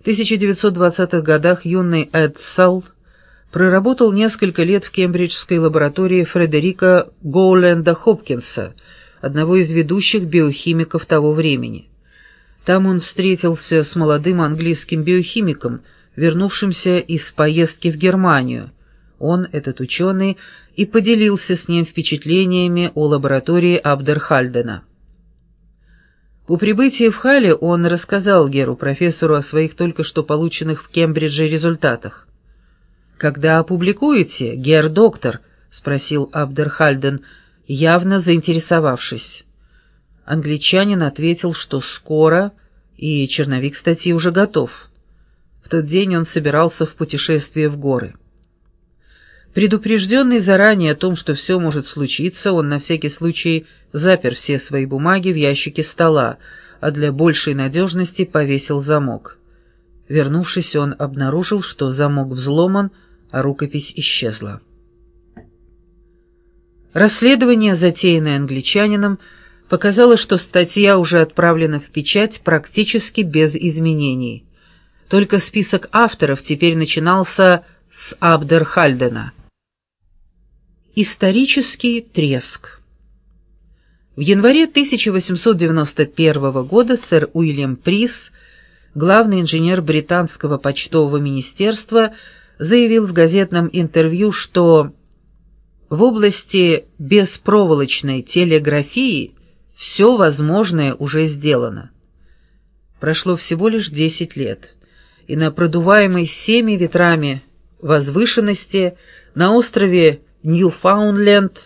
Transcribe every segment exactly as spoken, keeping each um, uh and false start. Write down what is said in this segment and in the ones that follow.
В тысяча девятьсот двадцатых годах юный Эдсал проработал несколько лет в кембриджской лаборатории Фредерика Гоуленда Хопкинса, одного из ведущих биохимиков того времени. Там он встретился с молодым английским биохимиком, вернувшимся из поездки в Германию. Он, этот ученый, и поделился с ним впечатлениями о лаборатории Абдерхальдена. По прибытии в Халле он рассказал Геру профессору о своих только что полученных в Кембридже результатах. «Когда опубликуете, Гер-доктор?» — спросил Абдерхальден, явно заинтересовавшись. Англичанин ответил, что скоро, и черновик статьи уже готов. В тот день он собирался в путешествие в горы. Предупрежденный заранее о том, что все может случиться, он на всякий случай запер все свои бумаги в ящике стола, а для большей надежности повесил замок. Вернувшись, он обнаружил, что замок взломан, а рукопись исчезла. Расследование, затеянное англичанином, показало, что статья уже отправлена в печать практически без изменений. Только список авторов теперь начинался с Абдерхальдена. Исторический треск. В январе тысяча восемьсот девяносто первого года сэр Уильям Прис, главный инженер британского почтового министерства, заявил в газетном интервью, что в области беспроволочной телеграфии все возможное уже сделано. Прошло всего лишь десять лет, и на продуваемой всеми ветрами возвышенности на острове Ньюфаундленд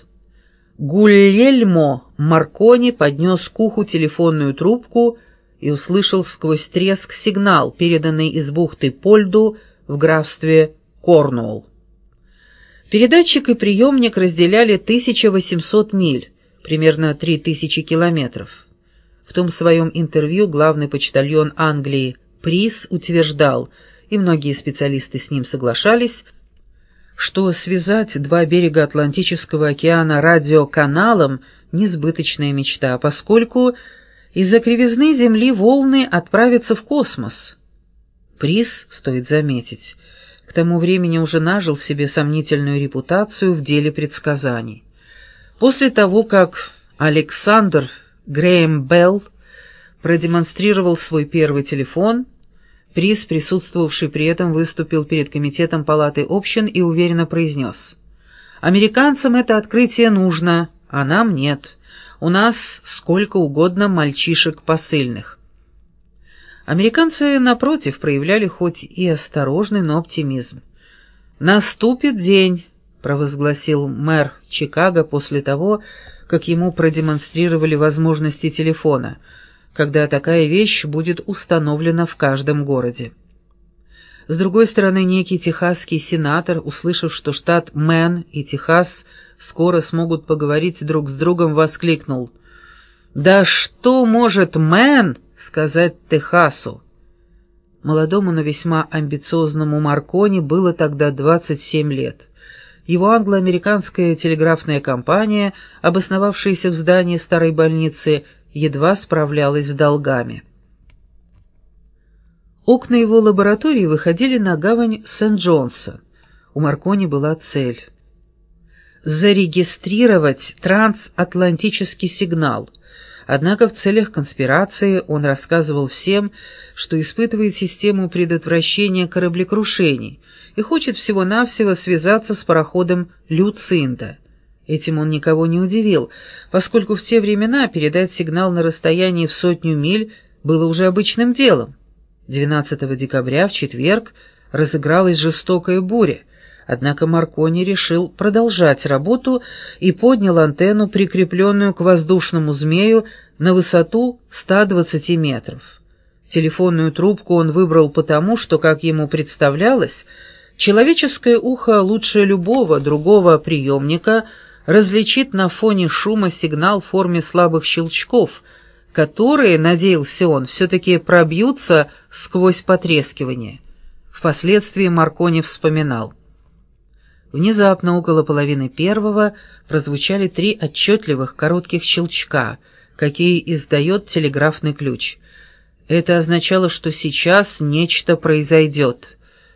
Гульельмо Маркони поднес к уху телефонную трубку и услышал сквозь треск сигнал, переданный из бухты Польду в графстве Корнуолл. Передатчик и приемник разделяли тысяча восемьсот миль, примерно три тысячи километров. В том своем интервью главный почтальон Англии Прис утверждал, и многие специалисты с ним соглашались, что связать два берега Атлантического океана радиоканалом – несбыточная мечта, поскольку из-за кривизны Земли волны отправятся в космос. Прис, стоит заметить, к тому времени уже нажил себе сомнительную репутацию в деле предсказаний. После того, как Александр Грэем Белл продемонстрировал свой первый телефон, Прис, присутствовавший при этом, выступил перед комитетом Палаты общин и уверенно произнес: «Американцам это открытие нужно, а нам нет. У нас сколько угодно мальчишек посыльных». Американцы, напротив, проявляли хоть и осторожный, но оптимизм. «Наступит день», — провозгласил мэр Чикаго после того, как ему продемонстрировали возможности телефона, когда такая вещь будет установлена в каждом городе. С другой стороны, некий техасский сенатор, услышав, что штат Мэн и Техас скоро смогут поговорить друг с другом, воскликнул: «Да что может Мэн сказать Техасу?» Молодому, но весьма амбициозному Маркони было тогда двадцать семь лет. Его англо-американская телеграфная компания, обосновавшаяся в здании старой больницы, едва справлялась с долгами. Окна его лаборатории выходили на гавань Сент-Джонса. У Маркони была цель — зарегистрировать трансатлантический сигнал. Однако в целях конспирации он рассказывал всем, что испытывает систему предотвращения кораблекрушений и хочет всего-навсего связаться с пароходом «Люцинда». Этим он никого не удивил, поскольку в те времена передать сигнал на расстоянии в сотню миль было уже обычным делом. двенадцатого декабря, в четверг, разыгралась жестокая буря, однако Маркони решил продолжать работу и поднял антенну, прикрепленную к воздушному змею, на высоту ста двадцати метров. Телефонную трубку он выбрал потому, что, как ему представлялось, человеческое ухо лучше любого другого приемника различит на фоне шума сигнал в форме слабых щелчков, которые, надеялся он, все-таки пробьются сквозь потрескивание. Впоследствии Маркони вспоминал: внезапно около половины первого прозвучали три отчетливых коротких щелчка, какие издает телеграфный ключ. Это означало, что сейчас нечто произойдет.